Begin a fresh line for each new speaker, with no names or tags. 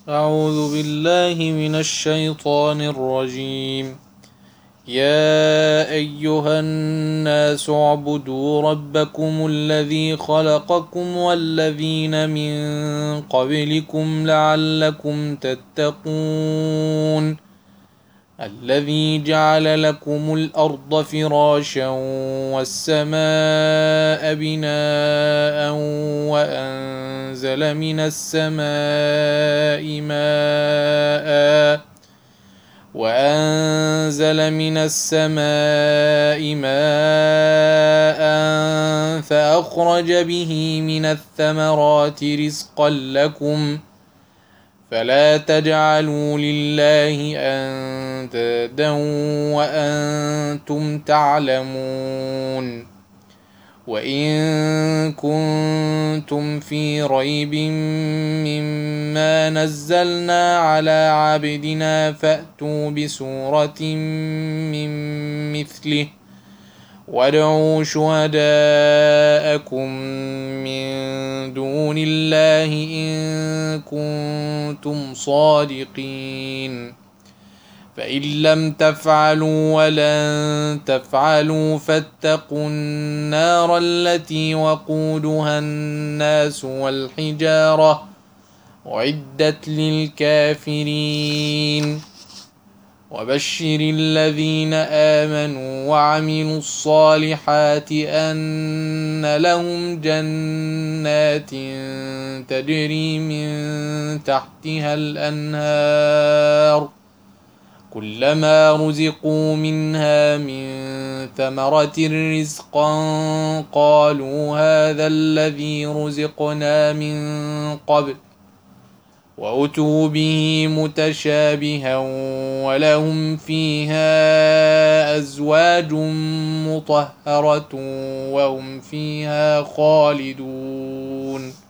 أعوذ بالله من الشيطان الرجيم. يا أيها الناس اعبدوا ربكم الذي خلقكم والذين من قبلكم لعلكم تتقون. الذي جعل لكم الأرض فراشا والسماء بناء وأنزل من السماء ماء فأخرج به من الثمرات رزقا لكم فلا تجعلوا لله أندادا وأنتم تعلمون. وإن كنتم في ريب مما نزلنا على عبدنا فأتوا بسورة من مثله وادعوا شهداءكم من دون الله إن كنتم صادقين. فإن لم تفعلوا ولن تفعلوا فاتقوا النار التي وقودها الناس والحجارة أعدت للكافرين. وبشر الذين آمنوا وعملوا الصالحات أن لهم جنات تجري من تحتها الأنهار كلما رزقوا منها من ثمرة رزقا قالوا هذا الذي رزقنا من قبل وأتوا به متشابها ولهم فيها أزواج مطهرة وهم فيها خالدون.